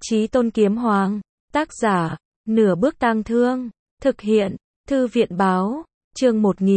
Chí Tôn Kiếm Hoàng, tác giả, Nửa Bước Tang Thương, thực hiện, Thư viện báo, chương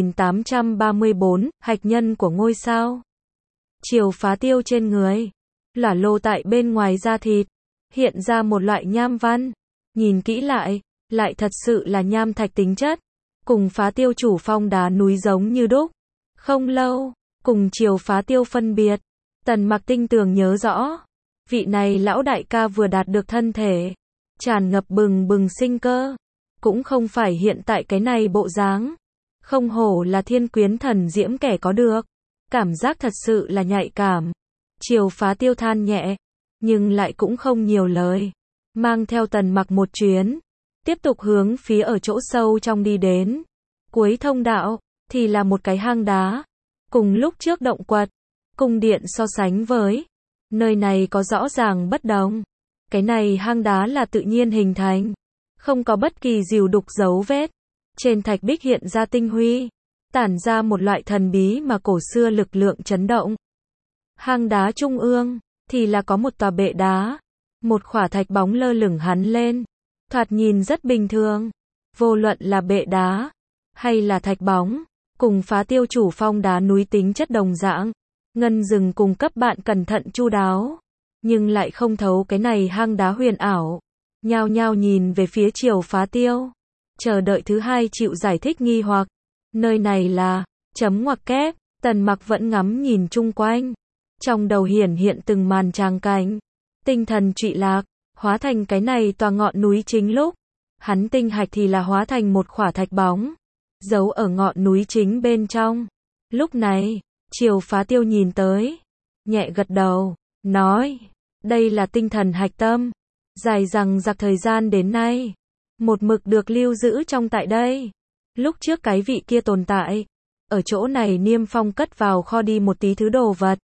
1834, hạch nhân của ngôi sao. Chiều phá tiêu trên người, lả lô tại bên ngoài da thịt, hiện ra một loại nham văn, nhìn kỹ lại thật sự là nham thạch tính chất, cùng phá tiêu chủ phong đá núi giống như đúc. Không lâu, cùng chiều phá tiêu phân biệt, Tần Mặc tinh tường nhớ rõ, vị này lão đại ca vừa đạt được thân thể, tràn ngập bừng bừng sinh cơ, cũng không phải hiện tại cái này bộ dáng, không hổ là thiên quyến thần diễm kẻ có được, cảm giác thật sự là nhạy cảm. Chiều phá tiêu than nhẹ, nhưng lại cũng không nhiều lời, mang theo Tần Mặc một chuyến, tiếp tục hướng phía ở chỗ sâu trong đi đến. Cuối thông đạo, thì là một cái hang đá, cùng lúc trước động quật, cung điện so sánh với, nơi này có rõ ràng bất đồng. Cái này hang đá là tự nhiên hình thành, không có bất kỳ rìu đục dấu vết, trên thạch bích hiện ra tinh huy, tản ra một loại thần bí mà cổ xưa lực lượng chấn động. Hang đá trung ương, thì là có một tòa bệ đá, một khỏa thạch bóng lơ lửng hắn lên, thoạt nhìn rất bình thường, vô luận là bệ đá, hay là thạch bóng, cùng phá tiêu chủ phong đá núi tính chất đồng dạng. Ngân Dừng cùng cấp bạn cẩn thận chu đáo, nhưng lại không thấu cái này hang đá huyền ảo, nhao nhao nhìn về phía chiều phá tiêu, chờ đợi thứ hai chịu giải thích nghi hoặc. Nơi này là, chấm ngoặc kép, Tần Mặc vẫn ngắm nhìn chung quanh, trong đầu hiện từng màn tràng cảnh, tinh thần trụy lạc, hóa thành cái này tòa ngọn núi chính lúc, hắn tinh hạch thì là hóa thành một khỏa thạch bóng, giấu ở ngọn núi chính bên trong. Lúc này, chiều phá tiêu nhìn tới, nhẹ gật đầu, nói, đây là tinh thần hạch tâm, dài dằng dặc thời gian đến nay, một mực được lưu giữ trong tại đây. Lúc trước cái vị kia tồn tại, ở chỗ này niêm phong cất vào kho đi một tí thứ đồ vật.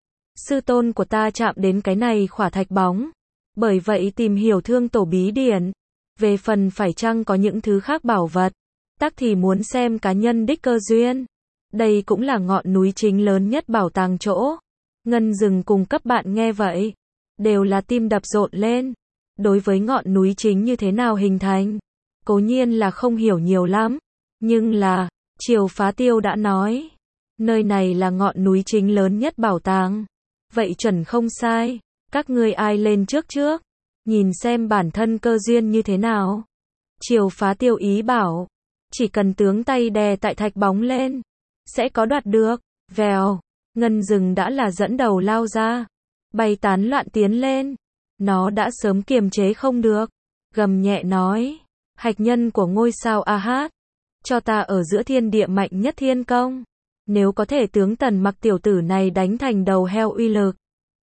Sư tôn của ta chạm đến cái này khỏa thạch bóng, bởi vậy tìm hiểu thương tổ bí điển, về phần phải chăng có những thứ khác bảo vật, tắc thì muốn xem cá nhân đích cơ duyên. Đây cũng là ngọn núi chính lớn nhất bảo tàng chỗ. Ngân Dừng cùng cấp bạn nghe vậy, đều là tim đập rộn lên. Đối với ngọn núi chính như thế nào hình thành, cố nhiên là không hiểu nhiều lắm, nhưng là, chiều phá tiêu đã nói, nơi này là ngọn núi chính lớn nhất bảo tàng, vậy chuẩn không sai, các ngươi ai lên trước, nhìn xem bản thân cơ duyên như thế nào. Chiều phá tiêu ý bảo, chỉ cần tướng tay đè tại thạch bóng lên, sẽ có đoạt được. Vèo, Ngân Dừng đã là dẫn đầu lao ra, bay tán loạn tiến lên, nó đã sớm kiềm chế không được, gầm nhẹ nói, hạch nhân của ngôi sao A Hát, cho ta ở giữa thiên địa mạnh nhất thiên công, nếu có thể tướng Tần Mặc tiểu tử này đánh thành đầu heo uy lực.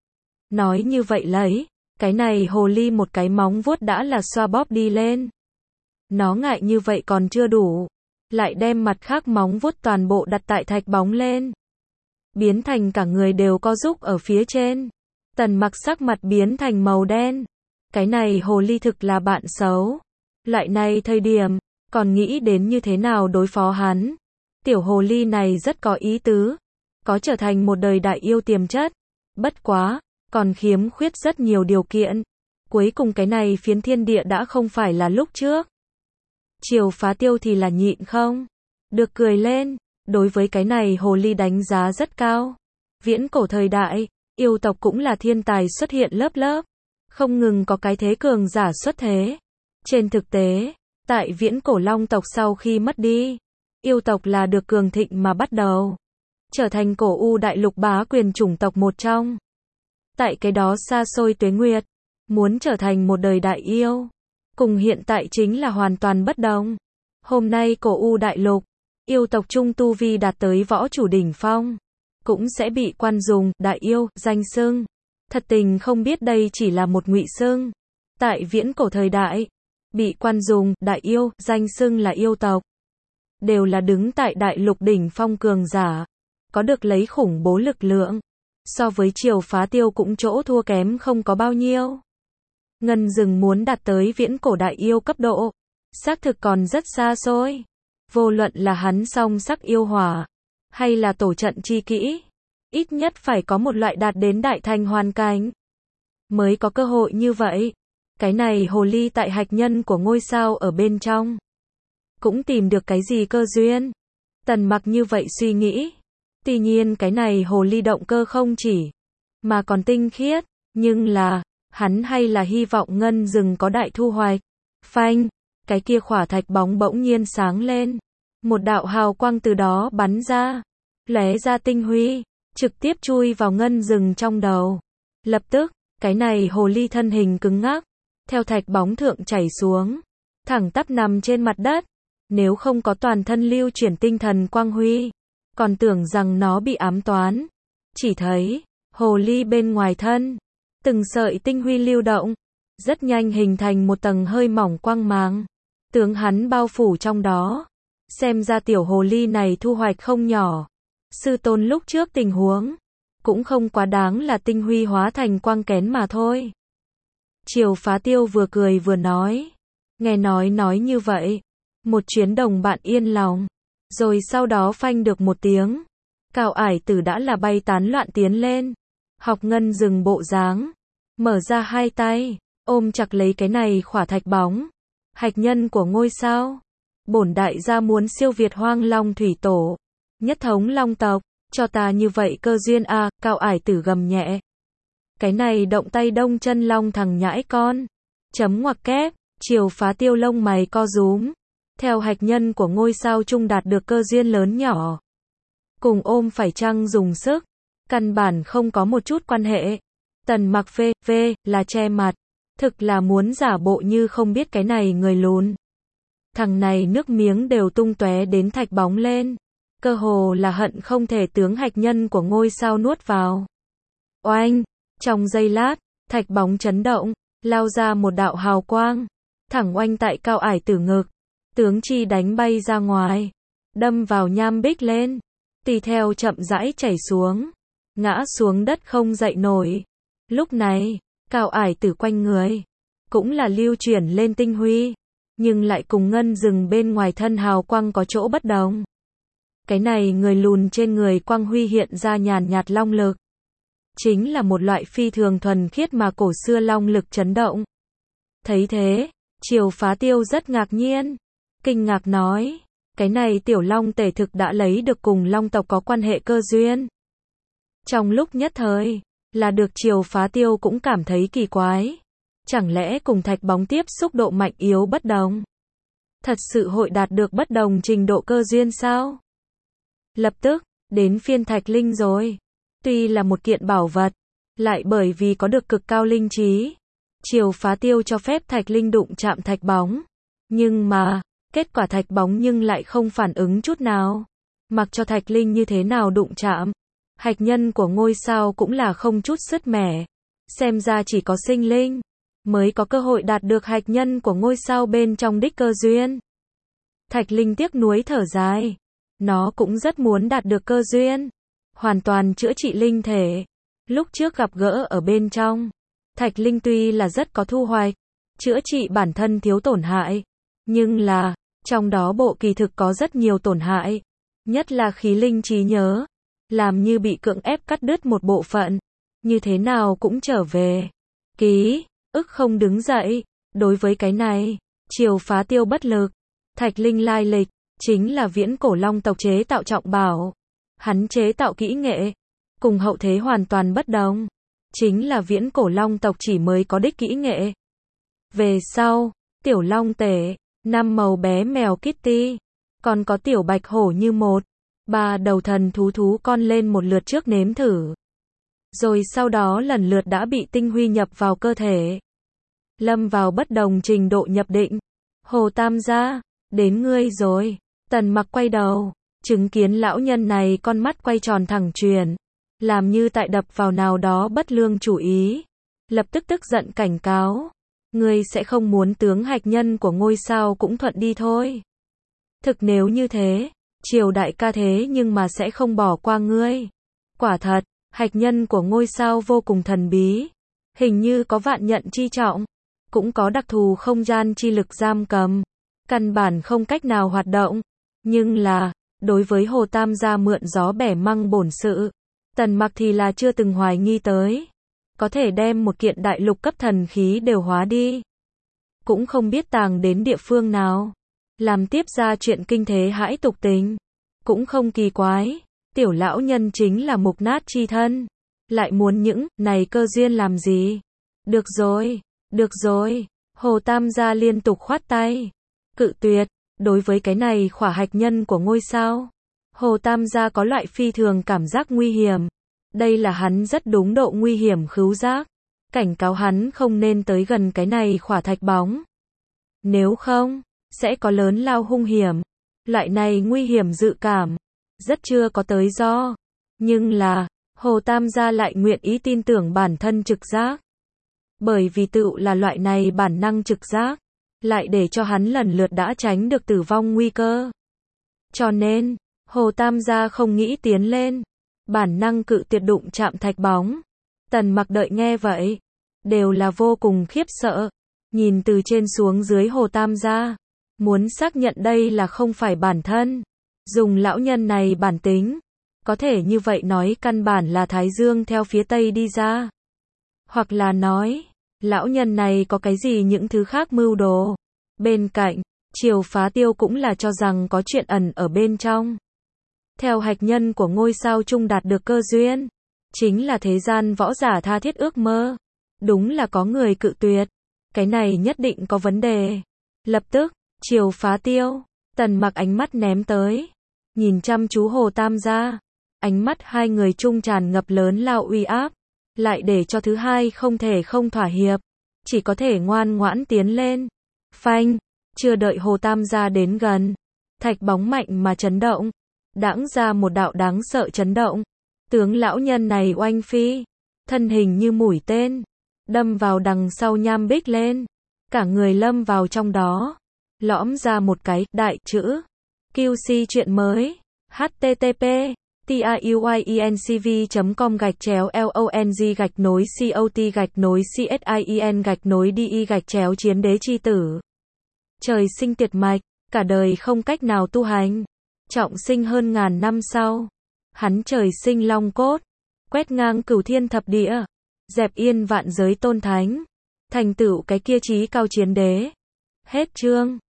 Nói như vậy lấy, cái này hồ ly một cái móng vuốt đã là xoa bóp đi lên. Nó ngại như vậy còn chưa đủ, lại đem mặt khác móng vuốt toàn bộ đặt tại thạch bóng lên, biến thành cả người đều co rúc ở phía trên. Tần Mặc sắc mặt biến thành màu đen, cái này hồ ly thực là bạn xấu, loại này thời điểm, còn nghĩ đến như thế nào đối phó hắn. Tiểu hồ ly này rất có ý tứ, có trở thành một đời đại yêu tiềm chất, bất quá, còn khiếm khuyết rất nhiều điều kiện, cuối cùng cái này phiến thiên địa đã không phải là lúc trước. Chiều phá tiêu thì là nhịn không được cười lên, đối với cái này hồ ly đánh giá rất cao. Viễn cổ thời đại, yêu tộc cũng là thiên tài xuất hiện lớp lớp, không ngừng có cái thế cường giả xuất thế. Trên thực tế, tại viễn cổ long tộc sau khi mất đi, yêu tộc là được cường thịnh mà bắt đầu, trở thành cổ u đại lục bá quyền chủng tộc một trong. Tại cái đó xa xôi tuế nguyệt, muốn trở thành một đời đại yêu, cùng hiện tại chính là hoàn toàn bất đồng. Hôm nay cổ u đại lục, yêu tộc trung tu vi đạt tới võ chủ đỉnh phong, cũng sẽ bị quan dùng đại yêu danh xưng. Thật tình không biết đây chỉ là một ngụy xưng. Tại viễn cổ thời đại, bị quan dùng đại yêu danh xưng là yêu tộc, đều là đứng tại đại lục đỉnh phong cường giả, có được lấy khủng bố lực lượng, so với chiều phá tiêu cũng chỗ thua kém không có bao nhiêu. Ngân Dừng muốn đạt tới viễn cổ đại yêu cấp độ, xác thực còn rất xa xôi. Vô luận là hắn song sắc yêu hỏa, hay là tổ trận chi kỹ, ít nhất phải có một loại đạt đến đại thành hoàn cảnh, mới có cơ hội như vậy. cái này hồ ly tại hạch nhân của ngôi sao ở bên trong. Cũng tìm được cái gì cơ duyên? Tần Mặc như vậy suy nghĩ. Tuy nhiên cái này hồ ly động cơ không chỉ mà còn tinh khiết, nhưng là, hắn hay là hy vọng ngân rừng có đại thu hoạch. Phanh, cái kia khỏa thạch bóng bỗng nhiên sáng lên. Một đạo hào quang từ đó bắn ra, lóe ra tinh huy, trực tiếp chui vào ngân rừng trong đầu. Lập tức, cái này hồ ly thân hình cứng ngắc, theo thạch bóng thượng chảy xuống, thẳng tắp nằm trên mặt đất. Nếu không có toàn thân lưu chuyển tinh thần quang huy, còn tưởng rằng nó bị ám toán. Chỉ thấy, hồ ly bên ngoài thân, từng sợi tinh huy lưu động, rất nhanh hình thành một tầng hơi mỏng quang mang, tướng hắn bao phủ trong đó. Xem ra tiểu hồ ly này thu hoạch không nhỏ. Sư tôn lúc trước tình huống, cũng không quá đáng là tinh huy hóa thành quang kén mà thôi. Triều Phá Tiêu vừa cười vừa nói. Nghe nói như vậy, một chuyến đồng bạn yên lòng. Rồi sau đó phanh được một tiếng, Cao Ải Tử đã là bay tán loạn tiến lên, học ngân dừng bộ dáng, mở ra hai tay, ôm chặt lấy cái này khỏa thạch bóng, hạch nhân của ngôi sao. Bổn đại gia muốn siêu việt Hoang Long thủy tổ, nhất thống long tộc, cho ta như vậy cơ duyên a. Cao Ải Tử gầm nhẹ. Cái này động tay đông chân long thằng nhãi con. Chấm ngoặc kép, Triều Phá Tiêu lông mày co rúm. Theo hạch nhân của ngôi sao chung đạt được cơ duyên lớn nhỏ, cùng ôm phải chăng dùng sức, căn bản không có một chút quan hệ. Tần Mặc phê là che mặt, thực là muốn giả bộ như không biết cái này người lùn. Thằng này nước miếng đều tung tóe đến thạch bóng lên, cơ hồ là hận không thể tướng hạch nhân của ngôi sao nuốt vào. Oanh, trong giây lát, thạch bóng chấn động, lao ra một đạo hào quang, thẳng oanh tại Cao Ải Tử ngực. Tướng chi đánh bay ra ngoài, đâm vào nham bích lên, tùy theo chậm rãi chảy xuống, ngã xuống đất không dậy nổi. Lúc này, Cao Ải Tử quanh người, cũng là lưu chuyển lên tinh huy, nhưng lại cùng ngân rừng bên ngoài thân hào quang có chỗ bất đồng. Cái này người lùn trên người quang huy hiện ra nhàn nhạt long lực, chính là một loại phi thường thuần khiết mà cổ xưa long lực chấn động. Thấy thế, Triều Phá Tiêu rất ngạc nhiên, kinh ngạc nói, cái này tiểu long tể thực đã lấy được cùng long tộc có quan hệ cơ duyên. Trong lúc nhất thời, là được Triều Phá Tiêu cũng cảm thấy kỳ quái. Chẳng lẽ cùng thạch bóng tiếp xúc độ mạnh yếu bất đồng? Thật sự hội đạt được bất đồng trình độ cơ duyên sao? Lập tức, đến phiên thạch linh rồi. Tuy là một kiện bảo vật, lại bởi vì có được cực cao linh trí, Triều Phá Tiêu cho phép thạch linh đụng chạm thạch bóng. Nhưng mà, kết quả thạch bóng nhưng lại không phản ứng chút nào. Mặc cho thạch linh như thế nào đụng chạm, hạch nhân của ngôi sao cũng là không chút sứt mẻ. Xem ra chỉ có sinh linh mới có cơ hội đạt được hạch nhân của ngôi sao bên trong đích cơ duyên. Thạch linh tiếc nuối thở dài. Nó cũng rất muốn đạt được cơ duyên, hoàn toàn chữa trị linh thể. Lúc trước gặp gỡ ở bên trong, thạch linh tuy là rất có thu hoạch, chữa trị bản thân thiếu tổn hại, nhưng là, trong đó bộ kỳ thực có rất nhiều tổn hại. Nhất là khí linh trí nhớ, làm như bị cưỡng ép cắt đứt một bộ phận, như thế nào cũng trở về. Ký ức không đứng dậy. Đối với cái này, Triều Phá Tiêu bất lực. Thạch linh lai lịch, chính là viễn cổ long tộc chế tạo trọng bảo. Hắn chế tạo kỹ nghệ, cùng hậu thế hoàn toàn bất đồng. Chính là viễn cổ long tộc chỉ mới có đích kỹ nghệ. Về sau, tiểu long tể, 5 màu bé mèo Kitty, còn có tiểu bạch hổ như một, 3 đầu thần thú con lên một lượt trước nếm thử. Rồi sau đó lần lượt đã bị tinh huy nhập vào cơ thể. Lâm vào bất đồng trình độ nhập định. Hồ Tam gia, đến ngươi rồi. Tần Mặc quay đầu, chứng kiến lão nhân này con mắt quay tròn thẳng chuyển, làm như tại đập vào nào đó bất lương chủ ý. Lập tức tức giận cảnh cáo. Ngươi sẽ không muốn tướng hạch nhân của ngôi sao cũng thuận đi thôi. Thực nếu như thế, Triều đại ca thế nhưng mà sẽ không bỏ qua ngươi. Quả thật, hạch nhân của ngôi sao vô cùng thần bí. Hình như có vạn nhận chi trọng, cũng có đặc thù không gian chi lực giam cầm. Căn bản không cách nào hoạt động. Nhưng là, đối với Hồ Tam gia mượn gió bẻ măng bổn sự, Tần Mặc thì là chưa từng hoài nghi tới. Có thể đem một kiện đại lục cấp thần khí đều hóa đi. cũng không biết tàng đến địa phương nào. Làm tiếp ra chuyện kinh thế hãi tục tình. Cũng không kỳ quái, tiểu lão nhân chính là mục nát chi thân. Lại muốn những này cơ duyên làm gì? Được rồi, Hồ Tam gia liên tục khoát tay. Cự tuyệt, đối với cái này khỏa hạch nhân của ngôi sao. Hồ Tam gia có loại phi thường cảm giác nguy hiểm. Đây là hắn rất đúng độ nguy hiểm khứu giác. Cảnh cáo hắn không nên tới gần cái này khỏa thạch bóng. Nếu không, sẽ có lớn lao hung hiểm. Loại này nguy hiểm dự cảm, rất chưa có tới do. Nhưng là, Hồ Tam gia lại nguyện ý tin tưởng bản thân trực giác. Bởi vì tựu là loại này bản năng trực giác, lại để cho hắn lần lượt đã tránh được tử vong nguy cơ. Cho nên, Hồ Tam gia không nghĩ tiến lên. Bản năng cự tuyệt đụng chạm thạch bóng. Tần Mặc đợi nghe vậy, đều là vô cùng khiếp sợ. Nhìn từ trên xuống dưới Hồ Tam gia, muốn xác nhận đây là không phải bản thân. Dùng lão nhân này bản tính, có thể như vậy nói căn bản là Thái Dương theo phía Tây đi ra. Hoặc là nói, lão nhân này có cái gì những thứ khác mưu đồ. Bên cạnh, Triều Phá Tiêu cũng là cho rằng có chuyện ẩn ở bên trong. Theo hạch nhân của ngôi sao chung đạt được cơ duyên, chính là thế gian võ giả tha thiết ước mơ. Đúng là có người cự tuyệt. Cái này nhất định có vấn đề. Lập tức, Triều Phá Tiêu, Tần Mặc ánh mắt ném tới. Nhìn chăm chú Hồ Tam gia. Ánh mắt hai người chung tràn ngập lớn lao uy áp. Lại để cho thứ hai không thể không thỏa hiệp. Chỉ có thể ngoan ngoãn tiến lên. Phanh, chưa đợi Hồ Tam gia đến gần. Thạch bóng mạnh mà chấn động. Đãng ra một đạo đáng sợ chấn động. Tướng lão nhân này oanh phi. Thân hình như mũi tên. Đâm vào đằng sau nham bích lên. Cả người lâm vào trong đó. Lõm ra một cái đại chữ. QC chuyện mới. http tayuincv.com/long/cot/csin-di-chiến đế chi tử. Trời sinh tiệt mạch, cả đời không cách nào tu hành. Trọng sinh hơn ngàn năm sau. Hắn trời sinh long cốt. Quét ngang cửu thiên thập địa. Dẹp yên vạn giới tôn thánh. Thành tựu cái kia chí cao chiến đế. Hết chương.